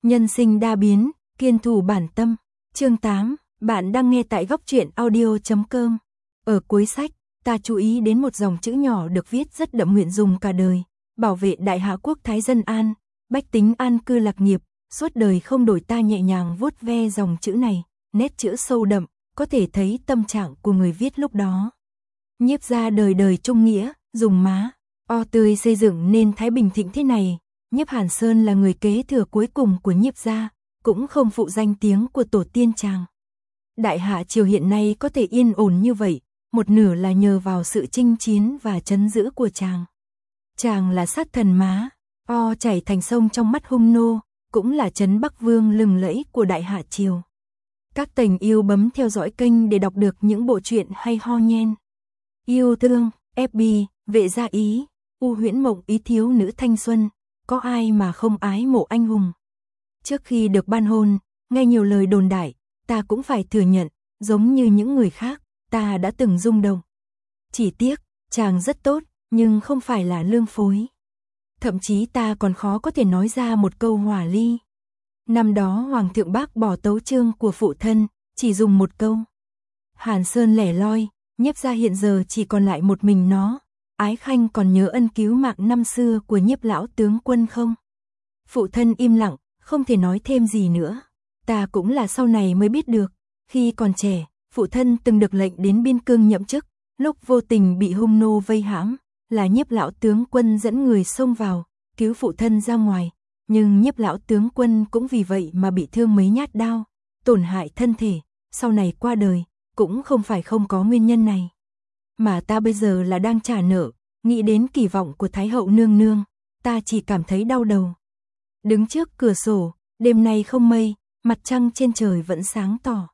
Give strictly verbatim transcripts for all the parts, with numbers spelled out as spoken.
Nhân sinh đa biến, kiên thủ bản tâm. Chương tám, bạn đang nghe tại góc truyện audio chấm com. Ở cuối sách, ta chú ý đến một dòng chữ nhỏ được viết rất đậm nguyện dùng cả đời, bảo vệ đại hạ quốc thái dân an, bách tính an cư lạc nghiệp, suốt đời không đổi. Ta nhẹ nhàng vuốt ve dòng chữ này, nét chữ sâu đậm, có thể thấy tâm trạng của người viết lúc đó. Nhiếp gia đời đời trung nghĩa, dùng má, o tươi xây dựng nên Thái Bình thịnh thế này. Nhiếp Hàn Sơn là người kế thừa cuối cùng của Nhiếp gia, cũng không phụ danh tiếng của tổ tiên chàng. Đại hạ triều hiện nay có thể yên ổn như vậy, một nửa là nhờ vào sự chinh chiến và trấn giữ của chàng. Chàng là sát thần má, o chảy thành sông trong mắt hung nô, cũng là trấn Bắc Vương lừng lẫy của đại hạ triều. Các tình yêu bấm theo dõi kênh để đọc được những bộ truyện hay ho nhen. Yêu thương, ép bê, vệ gia ý, u huyễn mộng ý thiếu nữ thanh xuân, có ai mà không ái mộ anh hùng. Trước khi được ban hôn, nghe nhiều lời đồn đại, ta cũng phải thừa nhận, giống như những người khác, ta đã từng rung động. Chỉ tiếc, chàng rất tốt, nhưng không phải là lương phối. Thậm chí ta còn khó có thể nói ra một câu hòa ly. Năm đó Hoàng thượng bác bỏ tấu chương của phụ thân, chỉ dùng một câu. Hàn Sơn lẻ loi, Nhiếp gia hiện giờ chỉ còn lại một mình nó. Ái Khanh còn nhớ ân cứu mạng năm xưa của Nhiếp lão tướng quân không? Phụ thân im lặng, không thể nói thêm gì nữa. Ta cũng là sau này mới biết được. Khi còn trẻ, phụ thân từng được lệnh đến biên cương nhậm chức, lúc vô tình bị hung nô vây hãm, là Nhiếp lão tướng quân dẫn người xông vào, cứu phụ thân ra ngoài. Nhưng Nhiếp lão tướng quân cũng vì vậy mà bị thương mấy nhát đao, tổn hại thân thể, sau này qua đời, cũng không phải không có nguyên nhân này. Mà ta bây giờ là đang trả nợ, nghĩ đến kỳ vọng của Thái hậu nương nương, ta chỉ cảm thấy đau đầu. Đứng trước cửa sổ, đêm nay không mây, mặt trăng trên trời vẫn sáng tỏ.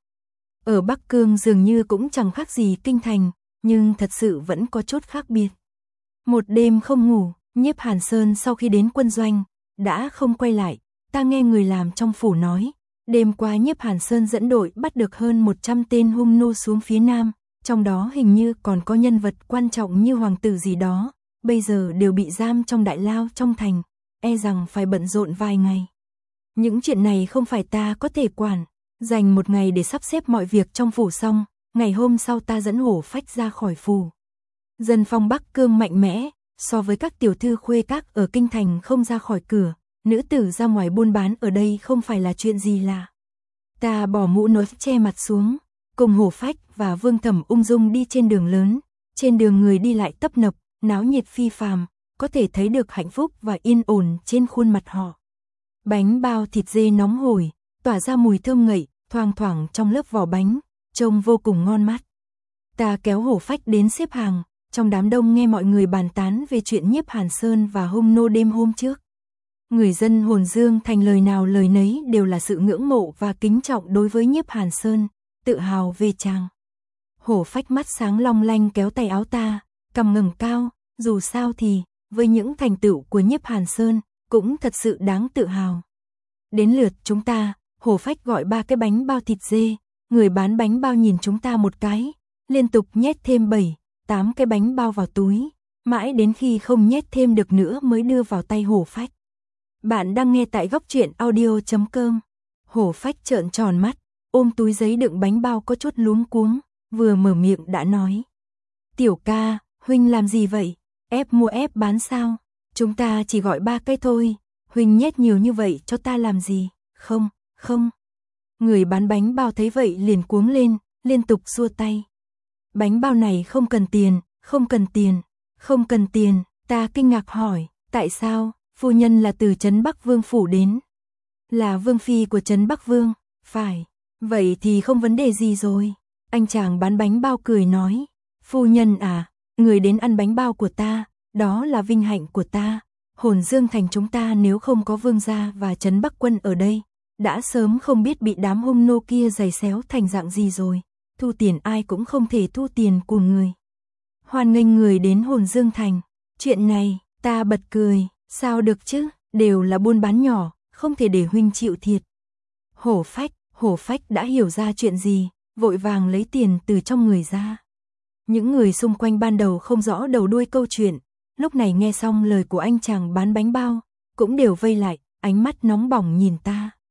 Ở Bắc Cương dường như cũng chẳng khác gì kinh thành, nhưng thật sự vẫn có chút khác biệt. Một đêm không ngủ, Nhiếp Hàn Sơn sau khi đến quân doanh, đã không quay lại. Ta nghe người làm trong phủ nói, đêm qua Nhiếp Hàn Sơn dẫn đội bắt được hơn một trăm tên hung nô xuống phía nam, trong đó hình như còn có nhân vật quan trọng như hoàng tử gì đó, bây giờ đều bị giam trong đại lao trong thành, e rằng phải bận rộn vài ngày. Những chuyện này không phải ta có thể quản, dành một ngày để sắp xếp mọi việc trong phủ xong, ngày hôm sau ta dẫn Hổ Phách ra khỏi phủ. Dân phong Bắc Cương mạnh mẽ, so với các tiểu thư khuê các ở kinh thành không ra khỏi cửa, nữ tử ra ngoài buôn bán ở đây không phải là chuyện gì lạ. Ta bỏ mũ nối che mặt xuống, cùng Hổ Phách và Vương Thẩm ung dung đi trên đường lớn, trên đường người đi lại tấp nập, náo nhiệt phi phàm, có thể thấy được hạnh phúc và yên ổn trên khuôn mặt họ. Bánh bao thịt dê nóng hổi, tỏa ra mùi thơm ngậy, thoang thoảng trong lớp vỏ bánh, trông vô cùng ngon mắt. Ta kéo Hổ Phách đến xếp hàng, trong đám đông nghe mọi người bàn tán về chuyện Nhiếp Hàn Sơn và hung nô đêm hôm trước. Người dân Hồn Dương thành lời nào lời nấy đều là sự ngưỡng mộ và kính trọng đối với Nhiếp Hàn Sơn, tự hào về chàng. Hổ Phách mắt sáng long lanh kéo tay áo ta, cằm ngẩng cao, dù sao thì, với những thành tựu của Nhiếp Hàn Sơn, cũng thật sự đáng tự hào. Đến lượt chúng ta, Hổ Phách gọi ba cái bánh bao thịt dê, người bán bánh bao nhìn chúng ta một cái, liên tục nhét thêm bảy, tám cái bánh bao vào túi, mãi đến khi không nhét thêm được nữa mới đưa vào tay Hổ Phách. Bạn đang nghe tại góc truyện audio chấm com. Hổ Phách trợn tròn mắt, ôm túi giấy đựng bánh bao có chút luống cuống, vừa mở miệng đã nói. Tiểu ca, huynh làm gì vậy? Ép mua ép bán sao? Chúng ta chỉ gọi ba cái thôi, huynh nhét nhiều như vậy cho ta làm gì? Không, không. Người bán bánh bao thấy vậy liền cuống lên, liên tục xua tay. Bánh bao này không cần tiền, không cần tiền, không cần tiền. Ta kinh ngạc hỏi, tại sao? Phu nhân là từ trấn Bắc Vương phủ đến. Là vương phi của trấn Bắc Vương, phải. Vậy thì không vấn đề gì rồi. Anh chàng bán bánh bao cười nói, phu nhân à, người đến ăn bánh bao của ta, đó là vinh hạnh của ta. Hồn Dương thành chúng ta nếu không có vương gia và trấn Bắc quân ở đây, đã sớm không biết bị đám hung nô kia giày xéo thành dạng gì rồi. Thu tiền ai cũng không thể thu tiền của người. Hoan nghênh người đến Hồn Dương thành. Chuyện này, ta bật cười, sao được chứ, đều là buôn bán nhỏ, không thể để huynh chịu thiệt. Hổ Phách, Hổ Phách đã hiểu ra chuyện gì, vội vàng lấy tiền từ trong người ra. Những người xung quanh ban đầu không rõ đầu đuôi câu chuyện, lúc này nghe xong lời của anh chàng bán bánh bao, cũng đều vây lại, ánh mắt nóng bỏng nhìn ta.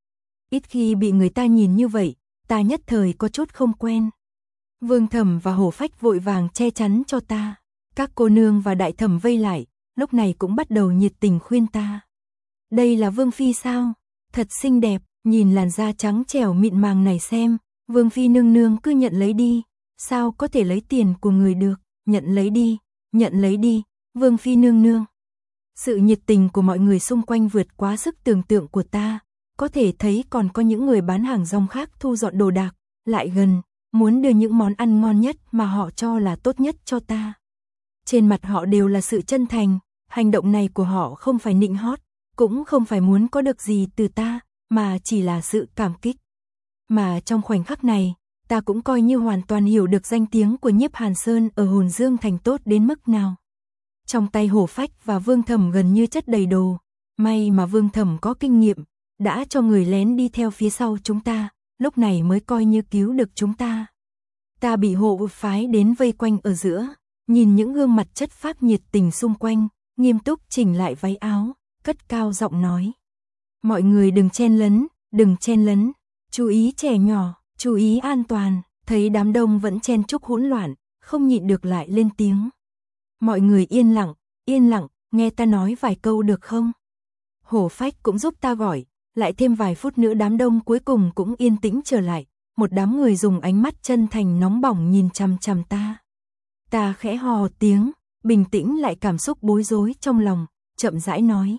ít khi bị người ta nhìn như vậy, ta nhất thời có chút không quen. Vương Thẩm và Hổ Phách vội vàng che chắn cho ta. Các cô nương và đại thẩm vây lại, lúc này cũng bắt đầu nhiệt tình khuyên ta. Đây là Vương Phi sao? Thật xinh đẹp, nhìn làn da trắng trẻo mịn màng này xem, Vương Phi nương nương cứ nhận lấy đi, sao có thể lấy tiền của người được, nhận lấy đi, nhận lấy đi, Vương Phi nương nương. Sự nhiệt tình của mọi người xung quanh vượt quá sức tưởng tượng của ta, có thể thấy còn có những người bán hàng rong khác thu dọn đồ đạc, lại gần, muốn đưa những món ăn ngon nhất mà họ cho là tốt nhất cho ta. Trên mặt họ đều là sự chân thành, hành động này của họ không phải nịnh hót, cũng không phải muốn có được gì từ ta, mà chỉ là sự cảm kích. Mà trong khoảnh khắc này, ta cũng coi như hoàn toàn hiểu được danh tiếng của Nhiếp Hàn Sơn ở Hồn Dương Thành tốt đến mức nào. Trong tay Hổ Phách và Vương Thẩm gần như chất đầy đồ, may mà Vương Thẩm có kinh nghiệm, đã cho người lén đi theo phía sau chúng ta, lúc này mới coi như cứu được chúng ta. Ta bị hộ phái đến vây quanh ở giữa, nhìn những gương mặt chất phác nhiệt tình xung quanh, nghiêm túc chỉnh lại váy áo, cất cao giọng nói. Mọi người đừng chen lấn, đừng chen lấn, chú ý trẻ nhỏ, chú ý an toàn, thấy đám đông vẫn chen chúc hỗn loạn, không nhịn được lại lên tiếng. Mọi người yên lặng, yên lặng, nghe ta nói vài câu được không? Hổ Phách cũng giúp ta gọi, lại thêm vài phút nữa đám đông cuối cùng cũng yên tĩnh trở lại, một đám người dùng ánh mắt chân thành nóng bỏng nhìn chằm chằm ta. Ta khẽ hò tiếng, bình tĩnh lại cảm xúc bối rối trong lòng, chậm rãi nói.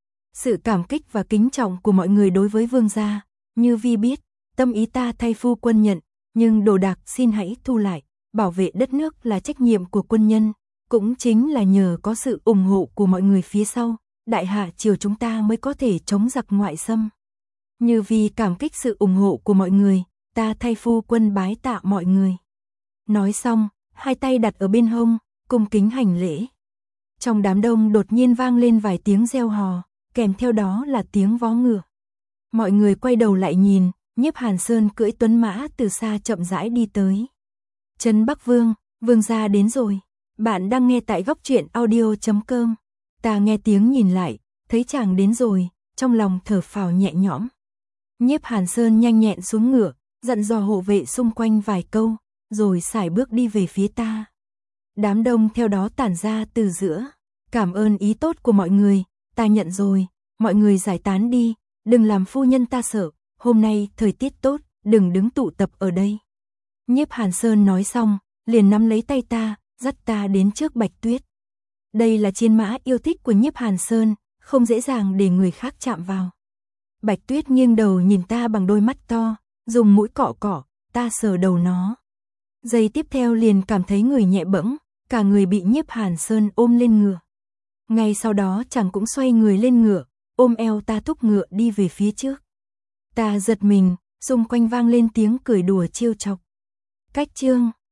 Sự cảm kích và kính trọng của mọi người đối với vương gia, như vi biết, tâm ý ta thay phu quân nhận, nhưng đồ đạc xin hãy thu lại, bảo vệ đất nước là trách nhiệm của quân nhân, cũng chính là nhờ có sự ủng hộ của mọi người phía sau, đại hạ triều chúng ta mới có thể chống giặc ngoại xâm. Như vì cảm kích sự ủng hộ của mọi người, ta thay phu quân bái tạ mọi người. Nói xong, hai tay đặt ở bên hông, cung kính hành lễ. Trong đám đông đột nhiên vang lên vài tiếng reo hò, kèm theo đó là tiếng vó ngựa. Mọi người quay đầu lại nhìn, Nhiếp Hàn Sơn cưỡi tuấn mã từ xa chậm rãi đi tới. Trấn Bắc Vương, vương gia đến rồi. Bạn đang nghe tại góc truyện audio chấm com. Ta nghe tiếng nhìn lại, thấy chàng đến rồi, trong lòng thở phào nhẹ nhõm. Nhiếp Hàn Sơn nhanh nhẹn xuống ngựa, dặn dò hộ vệ xung quanh vài câu, rồi sải bước đi về phía ta. Đám đông theo đó tản ra từ giữa. Cảm ơn ý tốt của mọi người, ta nhận rồi, mọi người giải tán đi, đừng làm phu nhân ta sợ, hôm nay thời tiết tốt, đừng đứng tụ tập ở đây. Nhiếp Hàn Sơn nói xong, liền nắm lấy tay ta, dắt ta đến trước Bạch Tuyết. Đây là chiến mã yêu thích của Nhiếp Hàn Sơn, không dễ dàng để người khác chạm vào. Bạch Tuyết nghiêng đầu nhìn ta bằng đôi mắt to, dùng mũi cọ cọ, ta sờ đầu nó. Giây tiếp theo liền cảm thấy người nhẹ bẫng, cả người bị Nhiếp Hàn Sơn ôm lên ngựa. Ngay sau đó chàng cũng xoay người lên ngựa, ôm eo ta thúc ngựa đi về phía trước. Ta giật mình, xung quanh vang lên tiếng cười đùa trêu chọc. Cách chương